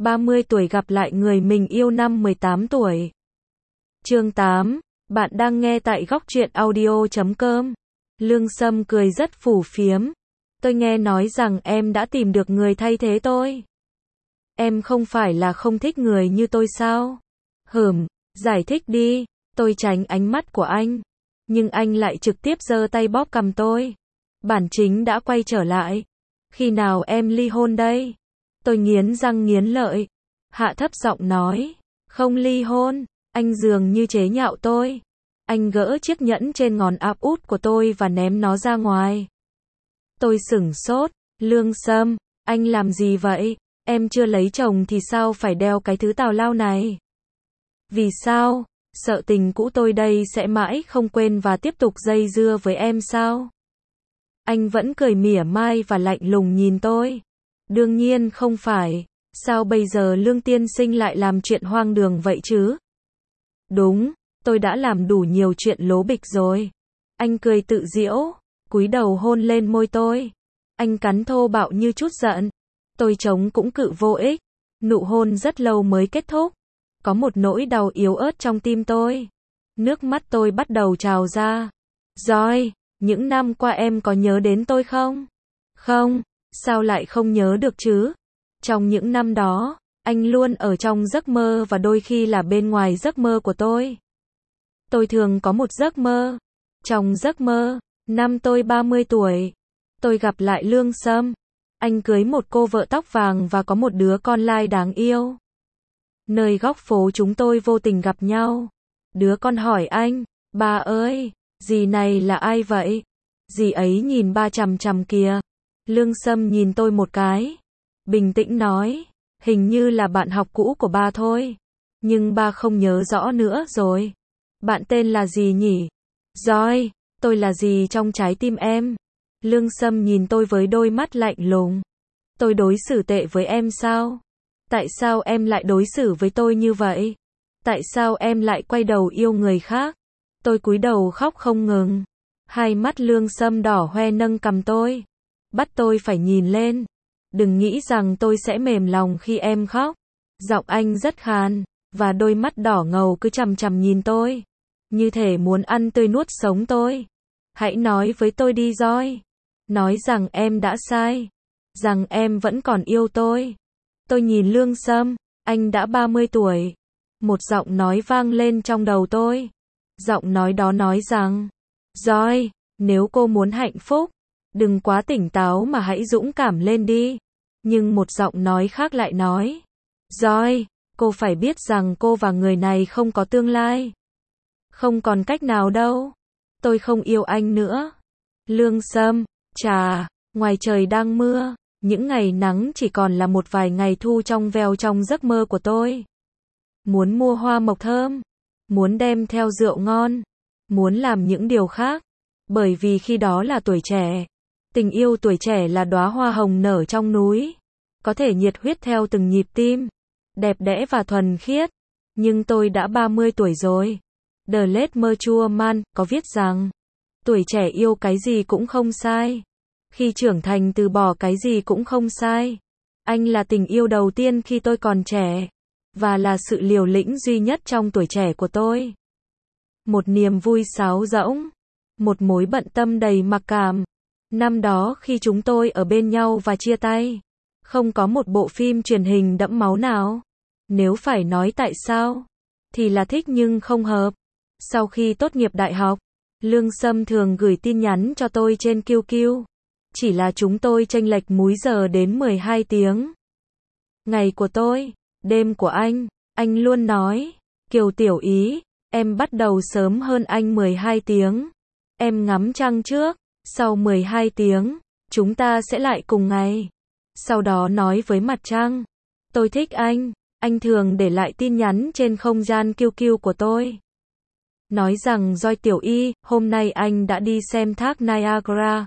30 tuổi gặp lại người mình yêu năm 18 tuổi. Chương 8, bạn đang nghe tại góc truyện audio.com. Lương Sâm cười rất phù phiếm. Tôi nghe nói rằng em đã tìm được người thay thế tôi. Em không phải là không thích người như tôi sao? Giải thích đi. Tôi tránh ánh mắt của anh. Nhưng anh lại trực tiếp giơ tay bóp cằm tôi. Bản chính đã quay trở lại. Khi nào em ly hôn đây? Tôi nghiến răng nghiến lợi. Hạ thấp giọng nói. Không ly hôn. Anh dường như chế nhạo tôi. Anh gỡ chiếc nhẫn trên ngón áp út của tôi và ném nó ra ngoài. Tôi sửng sốt. Lương Sâm, anh làm gì vậy? Em chưa lấy chồng thì sao phải đeo cái thứ tào lao này? Vì sao? Sợ tình cũ tôi đây sẽ mãi không quên và tiếp tục dây dưa với em sao? Anh vẫn cười mỉa mai và lạnh lùng nhìn tôi. Đương nhiên không phải. Sao bây giờ Lương tiên sinh lại làm chuyện hoang đường vậy chứ? Đúng, tôi đã làm đủ nhiều chuyện lố bịch rồi. Anh cười tự giễu, cúi đầu hôn lên môi tôi. Anh cắn thô bạo như chút giận. Tôi chống cũng cự vô ích. Nụ hôn rất lâu mới kết thúc. Có một nỗi đau yếu ớt trong tim tôi. Nước mắt tôi bắt đầu trào ra. Rồi, những năm qua em có nhớ đến tôi không? Không, sao lại không nhớ được chứ? Trong những năm đó, anh luôn ở trong giấc mơ và đôi khi là bên ngoài giấc mơ của tôi. Tôi thường có một giấc mơ. Trong giấc mơ, năm tôi 30 tuổi, tôi gặp lại Lương Sâm. Anh cưới một cô vợ tóc vàng và có một đứa con lai đáng yêu. Nơi góc phố chúng tôi vô tình gặp nhau. Đứa con hỏi anh, ba ơi, dì này là ai vậy? Dì ấy nhìn ba chằm chằm kìa. Lương Sâm nhìn tôi một cái. Bình tĩnh nói, hình như là bạn học cũ của ba thôi. Nhưng ba không nhớ rõ nữa rồi. Bạn tên là gì nhỉ? Rồi, tôi là gì trong trái tim em? Lương Sâm nhìn tôi với đôi mắt lạnh lùng. Tôi đối xử tệ với em sao? Tại sao em lại đối xử với tôi như vậy? Tại sao em lại quay đầu yêu người khác? Tôi cúi đầu khóc không ngừng. Hai mắt Lương Sâm đỏ hoe nâng cằm tôi. Bắt tôi phải nhìn lên. Đừng nghĩ rằng tôi sẽ mềm lòng khi em khóc. Giọng anh rất khàn, và đôi mắt đỏ ngầu cứ chằm chằm nhìn tôi. Như thể muốn ăn tươi nuốt sống tôi. Hãy nói với tôi đi Joy. Nói rằng em đã sai. Rằng em vẫn còn yêu tôi. Tôi nhìn Lương Sâm, anh đã 30 tuổi. Một giọng nói vang lên trong đầu tôi. Giọng nói đó nói rằng, Joy, nếu cô muốn hạnh phúc, đừng quá tỉnh táo mà hãy dũng cảm lên đi. Nhưng một giọng nói khác lại nói, Joy, cô phải biết rằng cô và người này không có tương lai. Không còn cách nào đâu. Tôi không yêu anh nữa. Lương Sâm, ngoài trời đang mưa. Những ngày nắng chỉ còn là một vài ngày thu trong veo trong giấc mơ của tôi. Muốn mua hoa mộc thơm. Muốn đem theo rượu ngon. Muốn làm những điều khác. Bởi vì khi đó là tuổi trẻ. Tình yêu tuổi trẻ là đóa hoa hồng nở trong núi. Có thể nhiệt huyết theo từng nhịp tim. Đẹp đẽ và thuần khiết. Nhưng tôi đã 30 tuổi rồi. The Late Mature Man có viết rằng, tuổi trẻ yêu cái gì cũng không sai. Khi trưởng thành từ bỏ cái gì cũng không sai. Anh là tình yêu đầu tiên khi tôi còn trẻ. Và là sự liều lĩnh duy nhất trong tuổi trẻ của tôi. Một niềm vui sáo rỗng. Một mối bận tâm đầy mặc cảm. Năm đó khi chúng tôi ở bên nhau và chia tay. Không có một bộ phim truyền hình đẫm máu nào. Nếu phải nói tại sao, thì là thích nhưng không hợp. Sau khi tốt nghiệp đại học, Lương Sâm thường gửi tin nhắn cho tôi trên QQ. Chỉ là chúng tôi chênh lệch múi giờ đến 12 tiếng. Ngày của tôi, đêm của anh luôn nói, Kiều Tiểu Ý, em bắt đầu sớm hơn anh 12 tiếng. Em ngắm trăng trước, sau 12 tiếng, chúng ta sẽ lại cùng ngày. Sau đó nói với mặt trăng, tôi thích anh thường để lại tin nhắn trên không gian QQ của tôi. Nói rằng Joy Tiểu Y, hôm nay anh đã đi xem thác Niagara.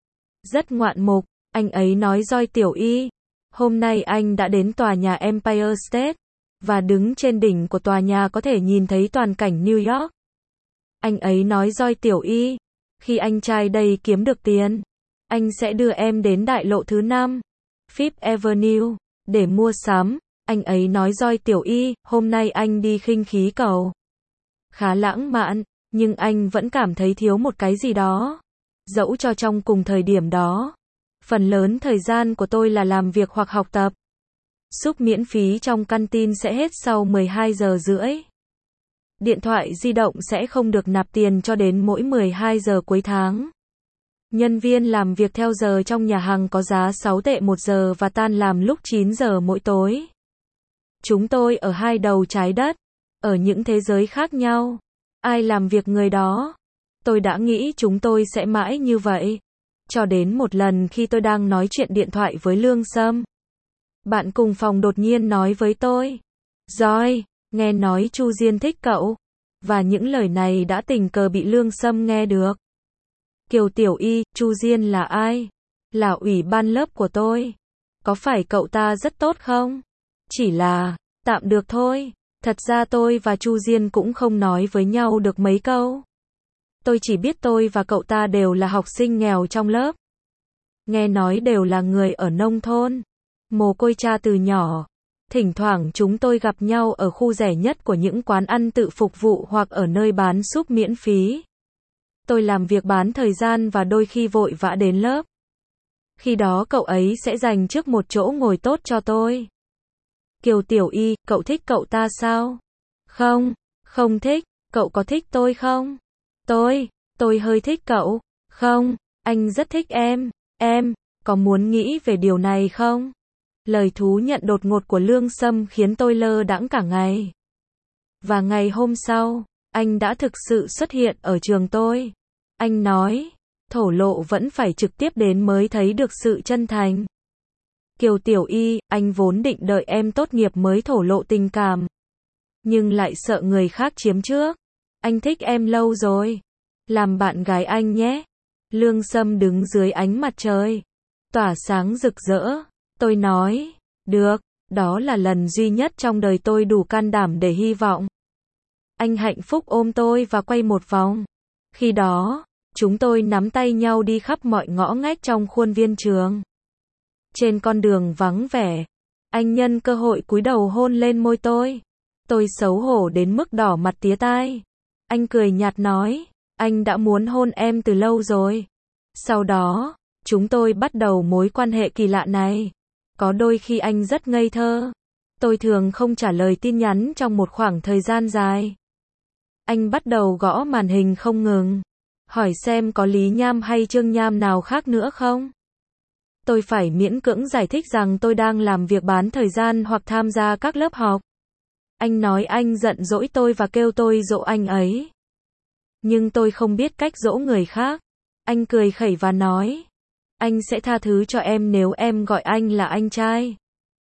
Rất ngoạn mục, anh ấy nói Joy Tiểu Y, hôm nay anh đã đến tòa nhà Empire State, và đứng trên đỉnh của tòa nhà có thể nhìn thấy toàn cảnh New York. Anh ấy nói Joy Tiểu Y, khi anh trai đây kiếm được tiền, anh sẽ đưa em đến đại lộ thứ 5, Fifth Avenue, để mua sắm. Anh ấy nói Doi Tiểu Y, hôm nay anh đi khinh khí cầu. Khá lãng mạn, nhưng anh vẫn cảm thấy thiếu một cái gì đó. Dẫu cho trong cùng thời điểm đó, phần lớn thời gian của tôi là làm việc hoặc học tập. Súp miễn phí trong canteen sẽ hết sau 12 giờ rưỡi. Điện thoại di động sẽ không được nạp tiền cho đến mỗi 12 giờ cuối tháng. Nhân viên làm việc theo giờ trong nhà hàng có giá 6 tệ một giờ và tan làm lúc 9 giờ mỗi tối. Chúng tôi ở hai đầu trái đất, ở những thế giới khác nhau. Ai làm việc người đó. Tôi đã nghĩ chúng tôi sẽ mãi như vậy. Cho đến một lần khi tôi đang nói chuyện điện thoại với Lương Sâm. Bạn cùng phòng đột nhiên nói với tôi. Doi, nghe nói Chu Diên thích cậu. Và những lời này đã tình cờ bị Lương Sâm nghe được. Kiều Tiểu Y, Chu Diên là ai? Là ủy ban lớp của tôi. Có phải cậu ta rất tốt không? Chỉ là, tạm được thôi. Thật ra tôi và Chu Diên cũng không nói với nhau được mấy câu. Tôi chỉ biết tôi và cậu ta đều là học sinh nghèo trong lớp. Nghe nói đều là người ở nông thôn. Mồ côi cha từ nhỏ. Thỉnh thoảng chúng tôi gặp nhau ở khu rẻ nhất của những quán ăn tự phục vụ hoặc ở nơi bán súp miễn phí. Tôi làm việc bán thời gian và đôi khi vội vã đến lớp. Khi đó cậu ấy sẽ dành trước một chỗ ngồi tốt cho tôi. Kiều Tiểu Y, cậu thích cậu ta sao? Không, không thích. Cậu có thích tôi không? Tôi hơi thích cậu. Không, anh rất thích em. Em, có muốn nghĩ về điều này không? Lời thú nhận đột ngột của Lương Sâm khiến tôi lơ đãng cả ngày. Và ngày hôm sau, anh đã thực sự xuất hiện ở trường tôi. Anh nói, thổ lộ vẫn phải trực tiếp đến mới thấy được sự chân thành. Kiều Tiểu Y, anh vốn định đợi em tốt nghiệp mới thổ lộ tình cảm. Nhưng lại sợ người khác chiếm trước. Anh thích em lâu rồi. Làm bạn gái anh nhé. Lương Sâm đứng dưới ánh mặt trời. Tỏa sáng rực rỡ. Tôi nói, được, đó là lần duy nhất trong đời tôi đủ can đảm để hy vọng. Anh hạnh phúc ôm tôi và quay một vòng. Khi đó, chúng tôi nắm tay nhau đi khắp mọi ngõ ngách trong khuôn viên trường. Trên con đường vắng vẻ, anh nhân cơ hội cúi đầu hôn lên môi tôi. Tôi xấu hổ đến mức đỏ mặt tía tai. Anh cười nhạt nói, anh đã muốn hôn em từ lâu rồi. Sau đó, chúng tôi bắt đầu mối quan hệ kỳ lạ này. Có đôi khi anh rất ngây thơ. Tôi thường không trả lời tin nhắn trong một khoảng thời gian dài. Anh bắt đầu gõ màn hình không ngừng. Hỏi xem có Lý Nham hay Trương Nham nào khác nữa không? Tôi phải miễn cưỡng giải thích rằng tôi đang làm việc bán thời gian hoặc tham gia các lớp học. Anh nói anh giận dỗi tôi và kêu tôi dỗ anh ấy. Nhưng tôi không biết cách dỗ người khác. Anh cười khẩy và nói, anh sẽ tha thứ cho em nếu em gọi anh là anh trai.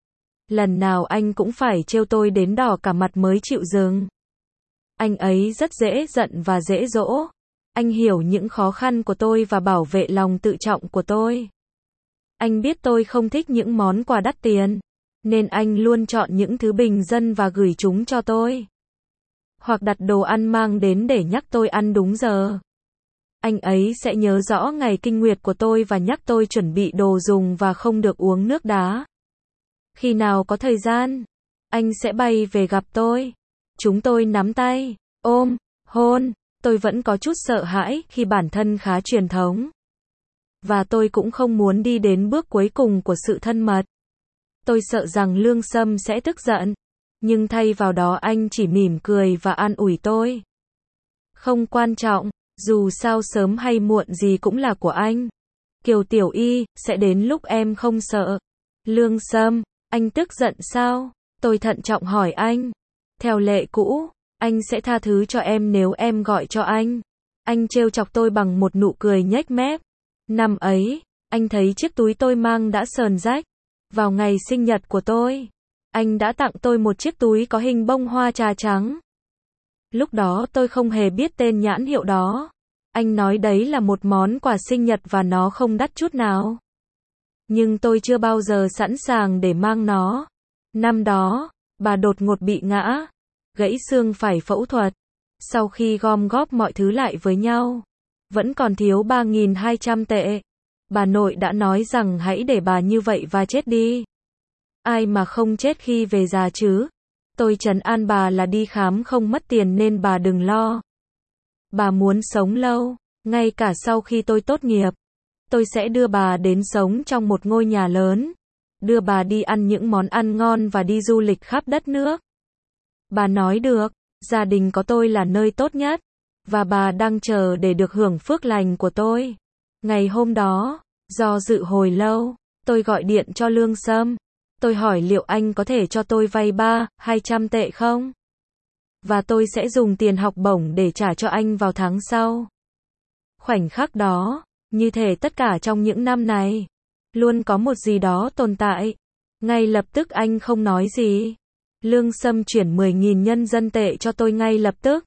Lần nào anh cũng phải trêu tôi đến đỏ cả mặt mới chịu dừng. Anh ấy rất dễ giận và dễ dỗ. Anh hiểu những khó khăn của tôi và bảo vệ lòng tự trọng của tôi. Anh biết tôi không thích những món quà đắt tiền, nên anh luôn chọn những thứ bình dân và gửi chúng cho tôi. Hoặc đặt đồ ăn mang đến để nhắc tôi ăn đúng giờ. Anh ấy sẽ nhớ rõ ngày kinh nguyệt của tôi và nhắc tôi chuẩn bị đồ dùng và không được uống nước đá. Khi nào có thời gian, anh sẽ bay về gặp tôi. Chúng tôi nắm tay, ôm, hôn. Tôi vẫn có chút sợ hãi khi bản thân khá truyền thống. Và tôi cũng không muốn đi đến bước cuối cùng của sự thân mật. Tôi sợ rằng Lương Sâm sẽ tức giận. Nhưng thay vào đó anh chỉ mỉm cười và an ủi tôi. Không quan trọng, dù sao sớm hay muộn gì cũng là của anh. Kiều Tiểu Y, sẽ đến lúc em không sợ. Lương Sâm, anh tức giận sao? Tôi thận trọng hỏi anh. Theo lệ cũ, anh sẽ tha thứ cho em nếu em gọi cho anh. Anh trêu chọc tôi bằng một nụ cười nhếch mép. Năm ấy, anh thấy chiếc túi tôi mang đã sờn rách. Vào ngày sinh nhật của tôi, anh đã tặng tôi một chiếc túi có hình bông hoa trà trắng. Lúc đó tôi không hề biết tên nhãn hiệu đó. Anh nói đấy là một món quà sinh nhật và nó không đắt chút nào. Nhưng tôi chưa bao giờ sẵn sàng để mang nó. Năm đó, bà đột ngột bị ngã, gãy xương phải phẫu thuật. Sau khi gom góp mọi thứ lại với nhau, vẫn còn thiếu 3.200 tệ. Bà nội đã nói rằng hãy để bà như vậy và chết đi. Ai mà không chết khi về già chứ? Tôi trấn an bà là đi khám không mất tiền nên bà đừng lo. Bà muốn sống lâu, ngay cả sau khi tôi tốt nghiệp, tôi sẽ đưa bà đến sống trong một ngôi nhà lớn, đưa bà đi ăn những món ăn ngon và đi du lịch khắp đất nước. Bà nói được, gia đình có tôi là nơi tốt nhất, và bà đang chờ để được hưởng phước lành của tôi. Ngày hôm đó, do dự hồi lâu, tôi gọi điện cho Lương Sâm. Tôi hỏi liệu anh có thể cho tôi vay 200 tệ không? Và tôi sẽ dùng tiền học bổng để trả cho anh vào tháng sau. Khoảnh khắc đó, như thể tất cả trong những năm này, luôn có một gì đó tồn tại. Ngay lập tức anh không nói gì. Lương Sâm chuyển 10.000 nhân dân tệ cho tôi ngay lập tức.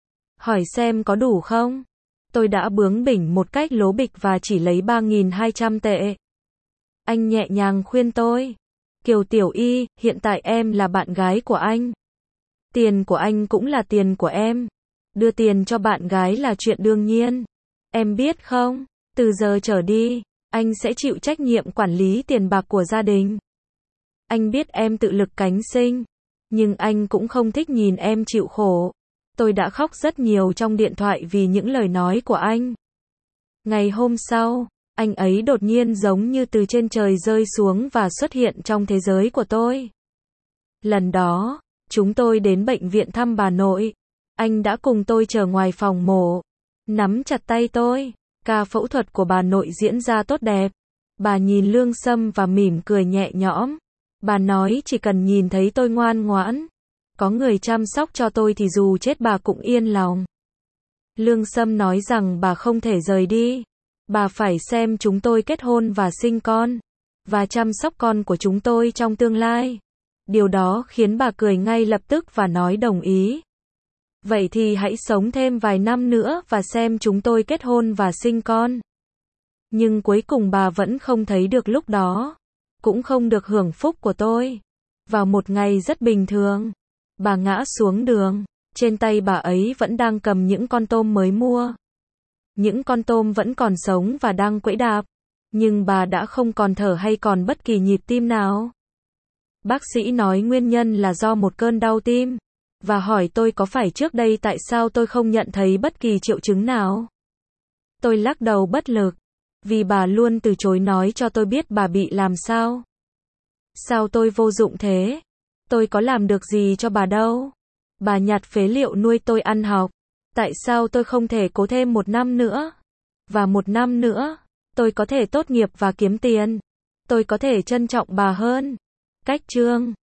Hỏi xem có đủ không? Tôi đã bướng bỉnh một cách lố bịch và chỉ lấy 3.200 tệ. Anh nhẹ nhàng khuyên tôi. Kiều Tiểu Y, hiện tại em là bạn gái của anh. Tiền của anh cũng là tiền của em. Đưa tiền cho bạn gái là chuyện đương nhiên. Em biết không, từ giờ trở đi, anh sẽ chịu trách nhiệm quản lý tiền bạc của gia đình. Anh biết em tự lực cánh sinh, nhưng anh cũng không thích nhìn em chịu khổ. Tôi đã khóc rất nhiều trong điện thoại vì những lời nói của anh. Ngày hôm sau, anh ấy đột nhiên giống như từ trên trời rơi xuống và xuất hiện trong thế giới của tôi. Lần đó, chúng tôi đến bệnh viện thăm bà nội. Anh đã cùng tôi chờ ngoài phòng mổ, nắm chặt tay tôi. Ca phẫu thuật của bà nội diễn ra tốt đẹp. Bà nhìn Lương Sâm và mỉm cười nhẹ nhõm. Bà nói chỉ cần nhìn thấy tôi ngoan ngoãn, có người chăm sóc cho tôi thì dù chết bà cũng yên lòng. Lương Sâm nói rằng bà không thể rời đi. Bà phải xem chúng tôi kết hôn và sinh con, và chăm sóc con của chúng tôi trong tương lai. Điều đó khiến bà cười ngay lập tức và nói đồng ý. Vậy thì hãy sống thêm vài năm nữa và xem chúng tôi kết hôn và sinh con. Nhưng cuối cùng bà vẫn không thấy được lúc đó, cũng không được hưởng phúc của tôi. Vào một ngày rất bình thường, bà ngã xuống đường, trên tay bà ấy vẫn đang cầm những con tôm mới mua. Những con tôm vẫn còn sống và đang quẫy đạp, nhưng bà đã không còn thở hay còn bất kỳ nhịp tim nào. Bác sĩ nói nguyên nhân là do một cơn đau tim, và hỏi tôi có phải trước đây tại sao tôi không nhận thấy bất kỳ triệu chứng nào. Tôi lắc đầu bất lực, vì bà luôn từ chối nói cho tôi biết bà bị làm sao. Sao tôi vô dụng thế? Tôi có làm được gì cho bà đâu. Bà nhặt phế liệu nuôi tôi ăn học. Tại sao tôi không thể cố thêm 1 năm nữa? Và 1 năm nữa, tôi có thể tốt nghiệp và kiếm tiền. Tôi có thể trân trọng bà hơn. Cách chương